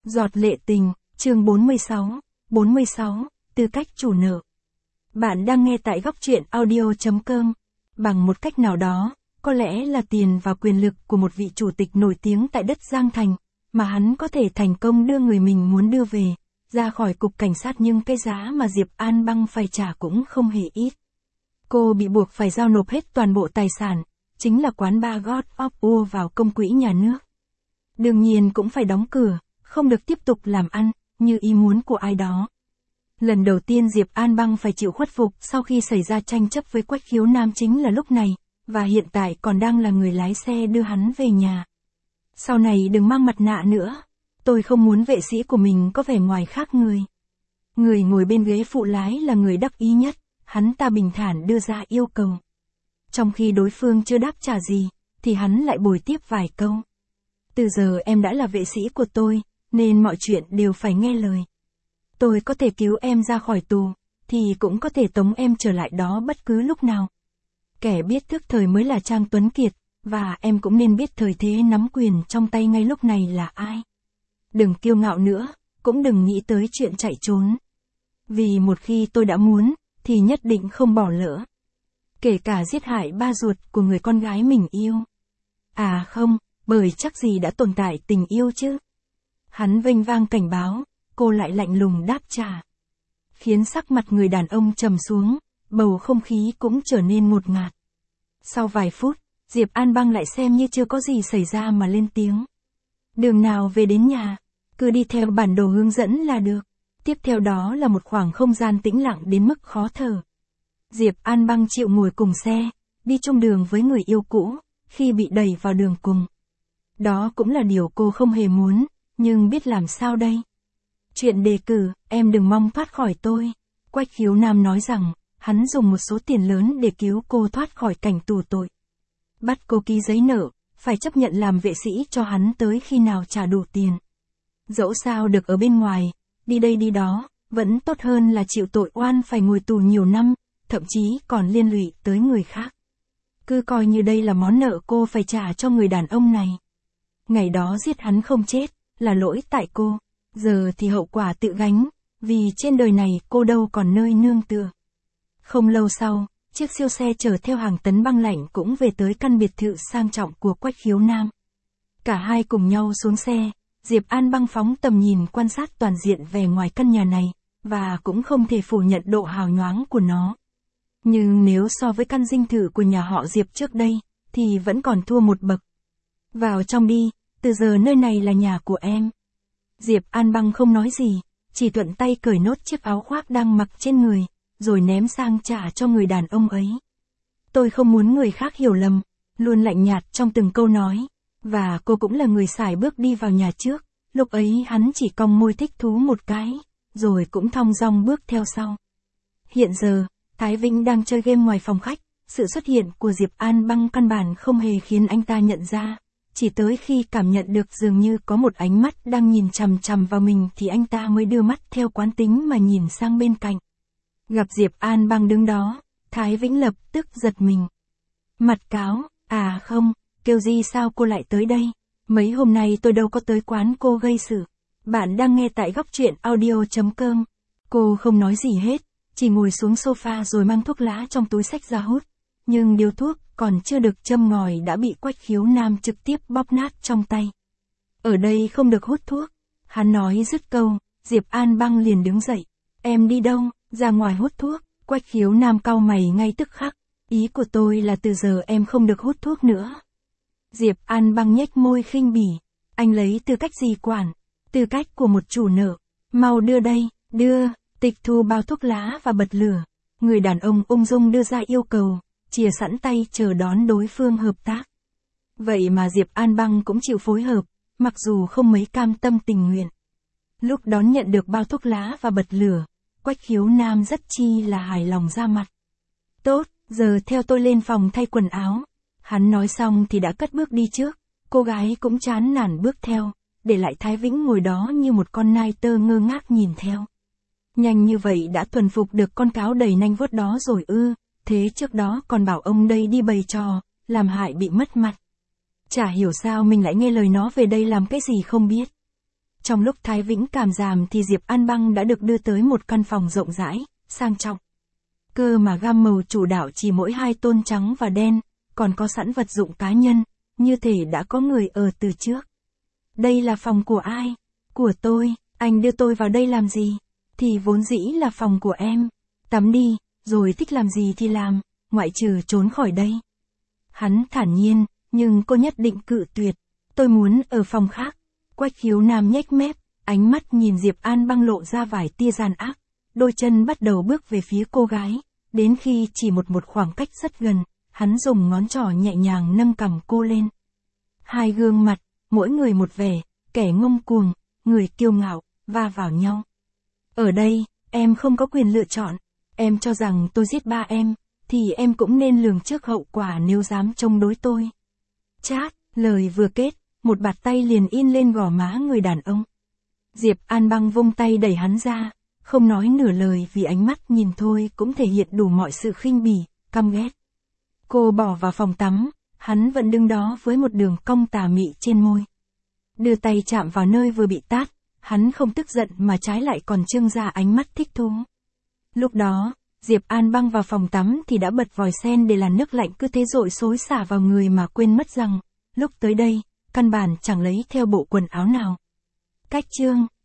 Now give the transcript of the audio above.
Giọt lệ tình, chương 46, tư cách chủ nợ. Bạn đang nghe tại góc truyện audio.com. Bằng một cách nào đó, có lẽ là tiền và quyền lực của một vị chủ tịch nổi tiếng tại đất Giang Thành, mà hắn có thể thành công đưa người mình muốn đưa về, ra khỏi cục cảnh sát, nhưng cái giá mà Diệp An Băng phải trả cũng không hề ít. Cô bị buộc phải giao nộp hết toàn bộ tài sản, chính là quán bar God of War vào công quỹ nhà nước. Đương nhiên cũng phải đóng cửa, không được tiếp tục làm ăn, như ý muốn của ai đó. Lần đầu tiên Diệp An Băng phải chịu khuất phục sau khi xảy ra tranh chấp với Quách Khiếu Nam chính là lúc này, và hiện tại còn đang là người lái xe đưa hắn về nhà. Sau này đừng mang mặt nạ nữa, tôi không muốn vệ sĩ của mình có vẻ ngoài khác người. Người ngồi bên ghế phụ lái là người đắc ý nhất, hắn ta bình thản đưa ra yêu cầu. Trong khi đối phương chưa đáp trả gì, thì hắn lại bồi tiếp vài câu. Từ giờ em đã là vệ sĩ của tôi, nên mọi chuyện đều phải nghe lời. Tôi có thể cứu em ra khỏi tù, thì cũng có thể tống em trở lại đó bất cứ lúc nào. Kẻ biết thức thời mới là Trang Tuấn Kiệt, và em cũng nên biết thời thế nắm quyền trong tay ngay lúc này là ai. Đừng kiêu ngạo nữa, cũng đừng nghĩ tới chuyện chạy trốn. Vì một khi tôi đã muốn, thì nhất định không bỏ lỡ. Kể cả giết hại ba ruột của người con gái mình yêu. À không, bởi chắc gì đã tồn tại tình yêu chứ. Hắn vênh vang cảnh báo, cô lại lạnh lùng đáp trả. Khiến sắc mặt người đàn ông trầm xuống, bầu không khí cũng trở nên ngột ngạt. Sau vài phút, Diệp An Băng lại xem như chưa có gì xảy ra mà lên tiếng. Đường nào về đến nhà, cứ đi theo bản đồ hướng dẫn là được. Tiếp theo đó là một khoảng không gian tĩnh lặng đến mức khó thở. Diệp An Băng chịu ngồi cùng xe, đi chung đường với người yêu cũ, khi bị đẩy vào đường cùng. Đó cũng là điều cô không hề muốn, nhưng biết làm sao đây. Chuyện đề cử, em đừng mong thoát khỏi tôi. Quách Khiếu Nam nói rằng, hắn dùng một số tiền lớn để cứu cô thoát khỏi cảnh tù tội. Bắt cô ký giấy nợ, phải chấp nhận làm vệ sĩ cho hắn tới khi nào trả đủ tiền. Dẫu sao được ở bên ngoài, đi đây đi đó, vẫn tốt hơn là chịu tội oan phải ngồi tù nhiều năm, thậm chí còn liên lụy tới người khác. Cứ coi như đây là món nợ cô phải trả cho người đàn ông này. Ngày đó giết hắn không chết, là lỗi tại cô. Giờ thì hậu quả tự gánh, vì trên đời này cô đâu còn nơi nương tựa. Không lâu sau, chiếc siêu xe chở theo hàng tấn băng lạnh cũng về tới căn biệt thự sang trọng của Quách Khiếu Nam. Cả hai cùng nhau xuống xe, Diệp An Băng phóng tầm nhìn quan sát toàn diện vẻ ngoài căn nhà này, và cũng không thể phủ nhận độ hào nhoáng của nó. Nhưng nếu so với căn dinh thự của nhà họ Diệp trước đây, thì vẫn còn thua một bậc. Vào trong đi, từ giờ nơi này là nhà của em. Diệp An Băng không nói gì, chỉ thuận tay cởi nốt chiếc áo khoác đang mặc trên người, rồi ném sang trả cho người đàn ông ấy. Tôi không muốn người khác hiểu lầm, luôn lạnh nhạt trong từng câu nói, và cô cũng là người sải bước đi vào nhà trước, lúc ấy hắn chỉ cong môi thích thú một cái, rồi cũng thong dong bước theo sau. Hiện giờ, Thái Vĩnh đang chơi game ngoài phòng khách, sự xuất hiện của Diệp An Băng căn bản không hề khiến anh ta nhận ra. Chỉ tới khi cảm nhận được dường như có một ánh mắt đang nhìn chằm chằm vào mình thì anh ta mới đưa mắt theo quán tính mà nhìn sang bên cạnh. Gặp Diệp An Băng đứng đó, Thái Vĩnh lập tức giật mình. Mặt cáo, à không, kêu gì sao cô lại tới đây? Mấy hôm nay tôi đâu có tới quán cô gây sự. Bạn đang nghe tại góc truyện audio.com. Cô không nói gì hết, chỉ ngồi xuống sofa rồi mang thuốc lá trong túi xách ra hút. Nhưng điếu thuốc còn chưa được châm ngòi đã bị Quách Khiếu Nam trực tiếp bóp nát trong tay. Ở đây không được hút thuốc. Hắn nói dứt câu, Diệp An Băng liền đứng dậy. Em đi đâu, ra ngoài hút thuốc. Quách Khiếu Nam cau mày ngay tức khắc. Ý của tôi là từ giờ em không được hút thuốc nữa. Diệp An Băng nhếch môi khinh bỉ. Anh lấy tư cách gì quản? Tư cách của một chủ nợ. Mau đưa đây, đưa, tịch thu bao thuốc lá và bật lửa. Người đàn ông ung dung đưa ra yêu cầu, chìa sẵn tay chờ đón đối phương hợp tác. Vậy mà Diệp An Băng cũng chịu phối hợp, mặc dù không mấy cam tâm tình nguyện. Lúc đón nhận được bao thuốc lá và bật lửa, Quách Khiếu Nam rất chi là hài lòng ra mặt. Tốt, giờ theo tôi lên phòng thay quần áo. Hắn nói xong thì đã cất bước đi trước, cô gái cũng chán nản bước theo, để lại Thái Vĩnh ngồi đó như một con nai tơ ngơ ngác nhìn theo. Nhanh như vậy đã thuần phục được con cáo đầy nanh vuốt đó rồi ư? Thế trước đó còn bảo ông đây đi bày trò, làm hại bị mất mặt. Chả hiểu sao mình lại nghe lời nó về đây làm cái gì không biết. Trong lúc Thái Vĩnh cảm giảm thì Diệp An Băng đã được đưa tới một căn phòng rộng rãi, sang trọng. Cơ mà gam màu chủ đạo chỉ mỗi 2 tông trắng và đen, còn có sẵn vật dụng cá nhân, như thể đã có người ở từ trước. Đây là phòng của ai? Của tôi, anh đưa tôi vào đây làm gì? Thì vốn dĩ là phòng của em. Tắm đi, rồi thích làm gì thì làm, ngoại trừ trốn khỏi đây. Hắn thản nhiên, nhưng cô nhất định cự tuyệt. Tôi muốn ở phòng khác. Quách Khiếu Nam nhếch mép, ánh mắt nhìn Diệp An Băng lộ ra vài tia gian ác. Đôi chân bắt đầu bước về phía cô gái, đến khi chỉ một khoảng cách rất gần, hắn dùng ngón trỏ nhẹ nhàng nâng cằm cô lên. Hai gương mặt, mỗi người một vẻ, kẻ ngông cuồng, người kiêu ngạo, va vào nhau. Ở đây, em không có quyền lựa chọn. Em cho rằng tôi giết ba em, thì em cũng nên lường trước hậu quả nếu dám chống đối tôi. Chát, lời vừa kết, một bạt tay liền in lên gò má người đàn ông. Diệp An Băng vung tay đẩy hắn ra, không nói nửa lời vì ánh mắt nhìn thôi cũng thể hiện đủ mọi sự khinh bỉ, căm ghét. Cô bỏ vào phòng tắm, hắn vẫn đứng đó với một đường cong tà mị trên môi. Đưa tay chạm vào nơi vừa bị tát, hắn không tức giận mà trái lại còn trưng ra ánh mắt thích thú. Lúc đó, Diệp An Băng vào phòng tắm thì đã bật vòi sen để làn nước lạnh cứ thế dội xối xả vào người mà quên mất rằng, lúc tới đây, căn bản chẳng lấy theo bộ quần áo nào. Cách chương